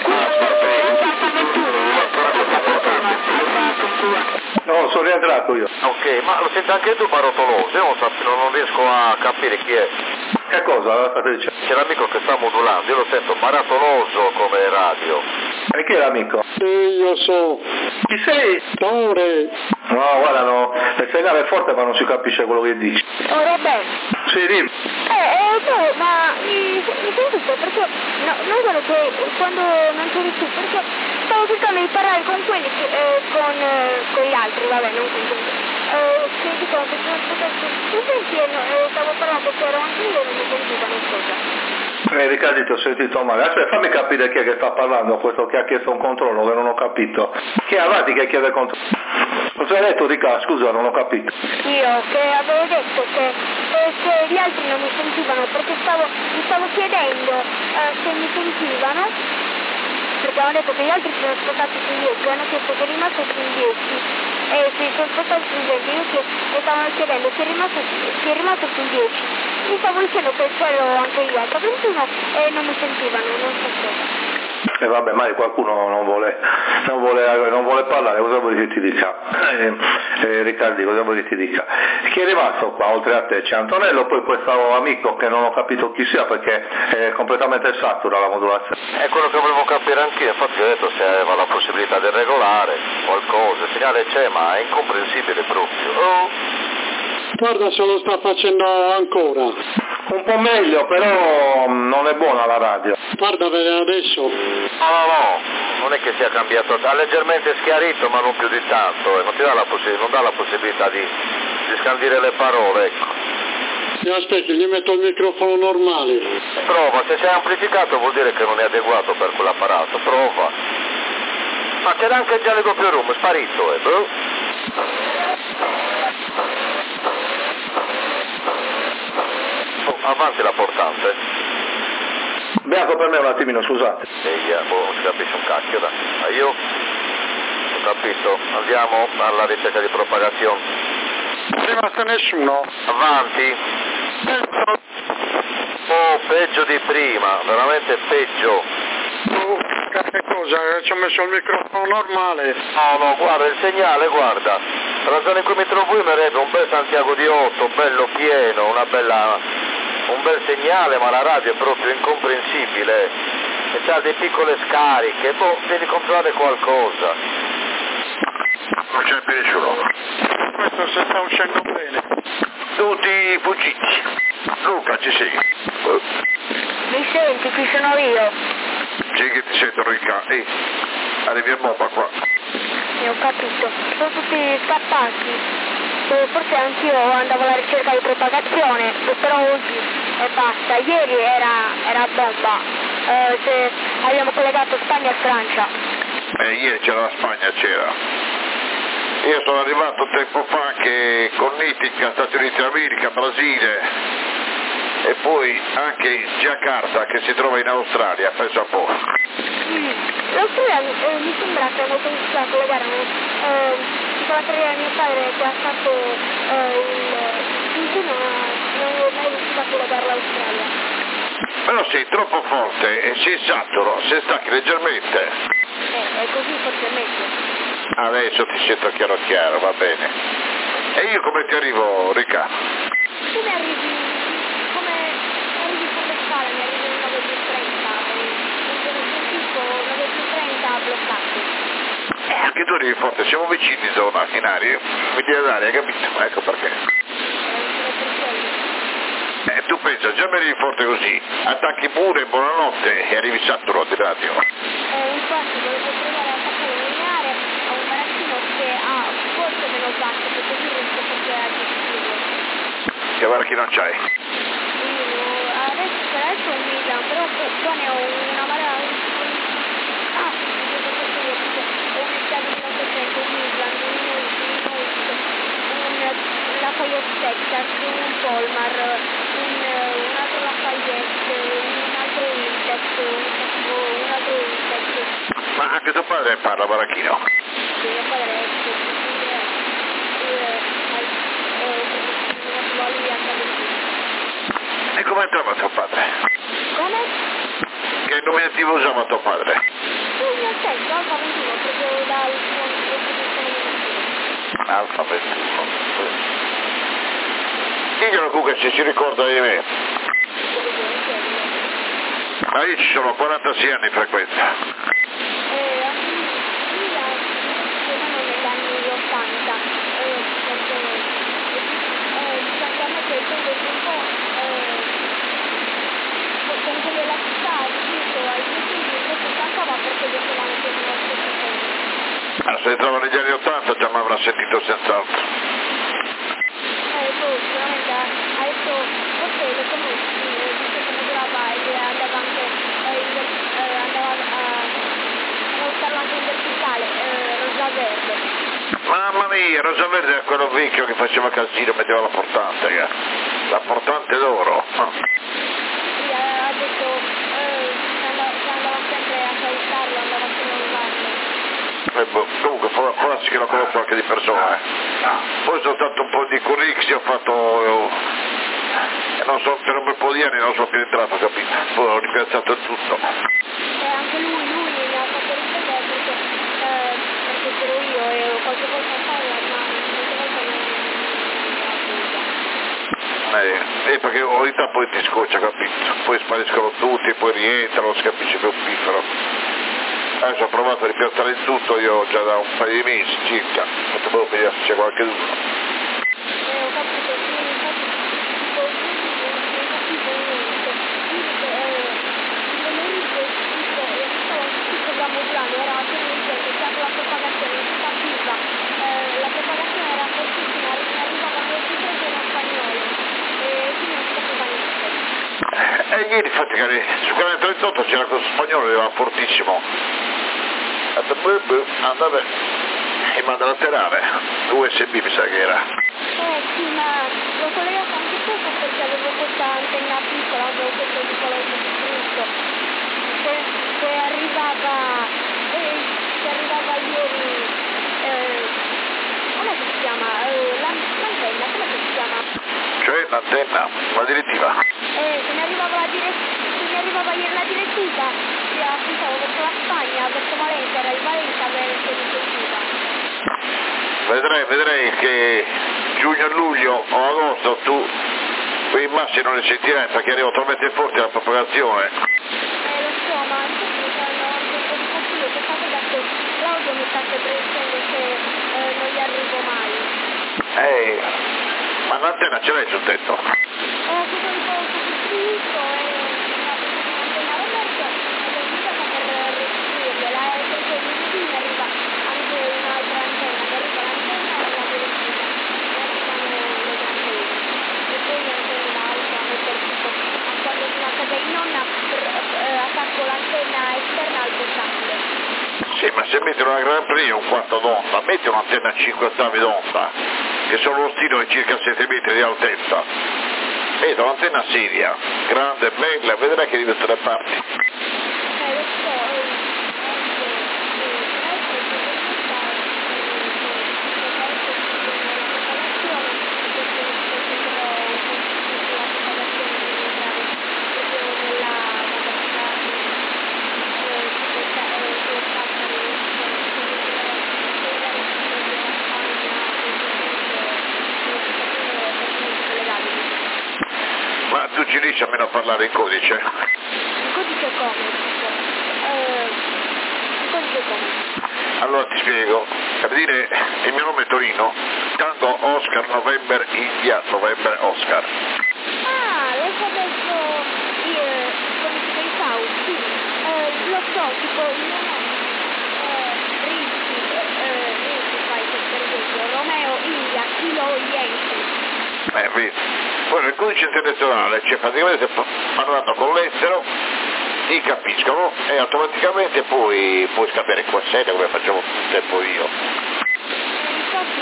No, sono rientrato io. Ok, ma lo senti anche tu Barotoloso? Io non riesco a capire chi è. Che cosa state dicendo? C'è l'amico che sta modulando, io lo sento baratoloso come radio. E chi è l'amico? Sì, io so. Chi sei? Tore. No, guarda, no, il segnale è forte ma non si capisce quello che dici. Ora bene. Sì, dimmi. No, ma mi sentite perché non solo che quando non c'eri tu, perché stavo cercando di parlare con quelli che, con gli altri, vabbè, non con quelli. Che dicono che sono presenti e stavo parlando che ero anche io e non mi sentivano cosa. Riccardo, ti ho sentito male. Aspetta, fammi capire chi è che sta parlando, questo che ha chiesto un controllo che non ho capito. Chi è avanti che chiede controllo? Cosa hai detto, Riccardo? Scusa, non ho capito. Io che avevo detto che gli altri non mi sentivano perché mi stavo chiedendo se mi sentivano, perché hanno detto che gli altri si sono spostati sul 10, hanno chiesto che è rimasto sul 10 e si sono spostati sul 20, io stavano chiedendo se è rimasto sul 10. Mi stavo dicendo che c'ero anche gli altri 21 e non mi sentivano, non so cosa. E vabbè, magari qualcuno non vuole parlare, cosa vuoi che ti dica? Riccardi, cosa vuoi che ti dica? Chi è rimasto qua oltre a te? C'è Antonello, poi questo amico che non ho capito chi sia perché è completamente satura la modulazione. È quello che volevo capire anch'io, infatti ho detto se aveva la possibilità di regolare qualcosa, il segnale c'è ma è incomprensibile proprio. Guarda se lo sta facendo ancora. Un po' meglio, però non è buona la radio. Guarda, vede adesso. No, non è che sia cambiato, ha leggermente schiarito ma non più di tanto, non dà la possibilità di scandire le parole, ecco. Sì, aspetti, gli metto il microfono normale. Prova, se sei amplificato vuol dire che non è adeguato per quell'apparato, prova. Ma c'era anche già il doppio room, è sparito, avanti la portante. Bianco per me un attimino, scusate. Non si capisce un cacchio, dai. Io ho capito, andiamo alla ricerca di propagazione. Non è rimasto nessuno. Avanti. Oh, peggio di prima, veramente peggio. Che cosa? Ci ho messo il microfono normale. No, guarda il segnale, guarda. La zona in cui mi trovo io mi rende un bel Santiago di Otto, bello pieno, un bel segnale, ma la radio è proprio incomprensibile. E c'ha delle piccole scariche, devi controllare qualcosa. Non c'è più nessuno. Questo si sta uscendo bene. Tutti fuggiti. Luca, ci sei? Mi senti? Ci sono io. Sì che ti sento, Ricca. Arrivi a Moba qua. Ho capito. Sono tutti scappati. Forse anch'io andavo alla ricerca di propagazione, però oggi basta. Ieri era bomba. Se abbiamo collegato Spagna e Francia. Ieri c'era la Spagna, c'era. Io sono arrivato tempo fa anche con Nitica, Stati Uniti d'America, Brasile e poi anche Giacarta che si trova in Australia, penso un po'. L'Australia mi sembra che hanno cominciato a collegare tipo la carriera di mio padre che ha fatto in cui non è mai riuscito a collegare l'Australia. Però sei troppo forte e si saturo, si stacchi leggermente. È così forse è meglio. Adesso ti sento chiaro, va bene. E io come ti arrivo, Ricca? Tu mi arrivi con le scale, mi arrivi nel 9:30 e un tipo 9:30 bloccato. Anche tu arrivi forte, siamo vicini in zona, in aria, quindi ad aria, capito? Ecco perché. Tu pensa, già mi arrivi forte così, attacchi pure, buonanotte e arrivi saturo di radio. Infatti volevo provare a attaccare lineare a un barattino che ha forse meno basso, perché così riesco proprio a gestirlo. Che barchino c'hai? Adesso un Milan, però qua ne ho una marea. Ho un Italia 1900, un Milan, un Lafayette Texas, un Polmar, un altro Lafayette, un altro Intex, un altro Intex. Ma anche tuo padre parla baracchino? Sì, mio padre è E come trova tuo padre? come? Che nominativo usava tuo padre? Nel senso, Alfa 21, proprio dal Alfa 21. Diglielo comunque se si ricorda di me. Ma io ci sono 46 anni in frequenza. Negli anni 80, con quelli della città, tutto, ai figli, invece cantava perché dicevano che non lo stesso. Se trova negli anni 80 già mi avrà sentito senz'altro. Sicuramente adesso forse lo conosci, visto che misurava e andava anche andava a usarlo anche in verticale, rosa verde. Mamma mia, Rosa Verde è quello vecchio che faceva casino, metteva la portante d'oro. Sì, ha detto che andava sempre a salutarlo, andava sempre a urlarlo. Comunque forse che lo conosco anche di persona. Poi sono stato un po' di Currixi, ho fatto non so, per un bel po' di anni non sono più entrato, capito? Poi ho ripiazzato il tutto. Anche lui mi ha fatto rispondere perché c'ero io e qualche volta parla, ma molte volte non Perché ogni tanto poi ti scoccia, capito? Poi spariscono tutti e poi rientrano, non si capisce più un piffero. Adesso ho provato a ripiazzare il tutto io già da un paio di mesi circa, ho fatto vedere se c'è qualche dubbio. ho capito, sì, infatti non capivo niente, quindi pomeriggio Milano era appena iniziato, c'è stata la propagazione, non si capiva, la propagazione era fortissima, arrivavano le cifre in spagnolo e quindi non si capiva niente. E ieri infatti su canale 38 c'era questo spagnolo che era fortissimo. Andate in banda laterale, USB mi sa che era. Sì, ma l'ho collegato anche poco perché avevo questa antenna piccola, avevo questo piccolo distrutto che arrivava ieri, come si chiama? L'antenna, come si chiama? Cioè l'antenna, la direttiva. Se mi arrivava ieri la direttiva, puntavo verso la Spagna, verso Valencia, era il Valencia Veneto di direttiva. Vedrei che giugno, luglio o agosto tu quei massi non li sentirai perché arriva talmente forte la propagazione. Lo so, ma infatti mi fanno anche un po' di fastidio, che fate che Claudio mi sta predicendo che non gli arrivo mai. Ma l'antenna ce l'hai sul tetto? Sono un po' scritto un'antenna Roberto ed è indicata per restituirgliela e perché lunedì mi arriva anche un'altra antenna, mi arriva l'antenna e la direttiva, mi arrivano le antenne e poi anche l'altra mettere tipo a quando sono a casa di nonna attacco l'antenna esterna al portatile. Sì, ma se metti una Grand Prix un quarto d'onda, metti un'antenna a 5 ottavi d'onda, che sono lo stilo di circa 7 metri di altezza. Vedo un'antenna seria, grande, bella, vedrai che di tutte le parti. Lo so, Ma tu ci riesci almeno a parlare in codice? il codice come? Il codice come? Allora ti spiego, per dire il mio nome è Torino, Tango Oscar November India November Oscar. Lei fa adesso come si dei South, sì, lo so, tipo il mio nome, Rizzi fai per esempio, Romeo India, Kilo Yankee. Vedi. Poi nel codice internazionale, cioè praticamente parlando con l'estero, ti capiscono e automaticamente puoi scambiare in qualsiasi come facevo un tempo io. Infatti,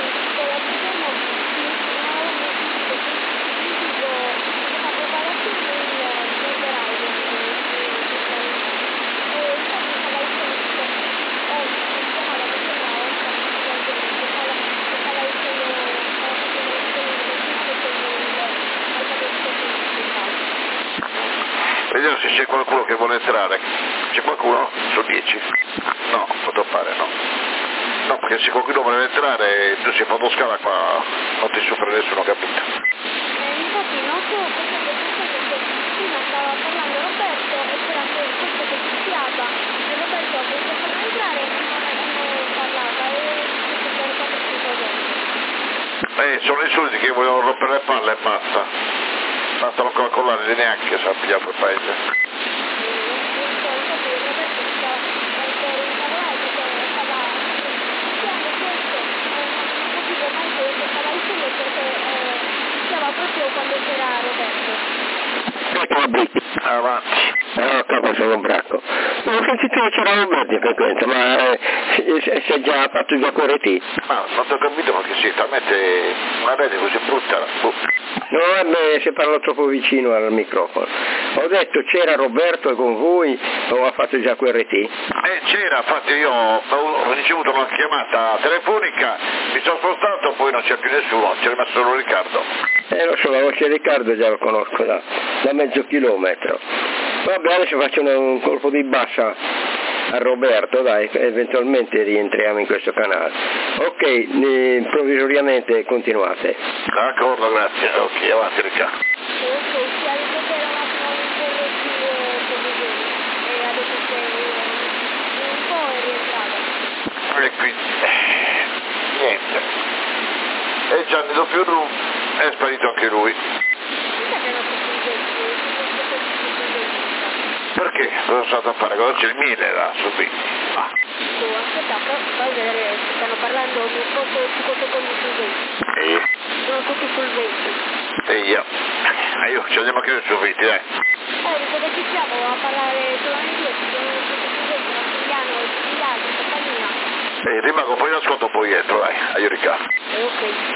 Vediamo se c'è qualcuno che vuole entrare. C'è qualcuno? Su 10? No, potrò fare no. No, perché se qualcuno vuole entrare, tu sei fotoscala qua, non ti soffre nessuno, capito? infatti non so perché prima stava parlando Roberto e c'era questo che picchiava e Roberto ha voluto farlo entrare e non hanno parlato e questo sono 4-5 giorni. Sono i soliti che vogliono rompere le palle e basta. Basta non calcolare neanche, sappi già quel paese. Proprio quando c'era Roberto. Avanti. Capo sono un bracco. Non ho sentito che c'era Roberto in frequenza, ma si è già fatto già corretti. Ma non ho capito perché si talmente una rete così brutta. No, si parla troppo vicino al microfono. Ho detto c'era Roberto con voi o ha fatto già QRT? C'era, infatti io ho ricevuto una chiamata telefonica, mi sono spostato, poi non c'è più nessuno, c'è rimasto solo Riccardo. Lo so, la voce di Riccardo già lo conosco da mezzo chilometro. Vabbè, adesso faccio un colpo di bassa a Roberto, dai, eventualmente rientriamo in questo canale. Ok, provvisoriamente continuate. D'accordo, grazie. Ok, avanti Riccardo. E quindi, niente. E Gianni Doppiorru è sparito anche lui. perché? Cosa sono stato a fare? Cosa c'è il 1000 là sul 20? Ah. Aspetta, fai vedere, stanno parlando un po' 5 secondi sul 20. Sono tutti sul 20. E io ci andiamo a chiudere sul 20, dai. Dico che ci siamo a parlare solamente io, ci sono tutti sul 20, Massimiliano e tutti gli altri, compagnia. Rimango, poi ascolto un po' dietro, dai, a Riccardo. Ok.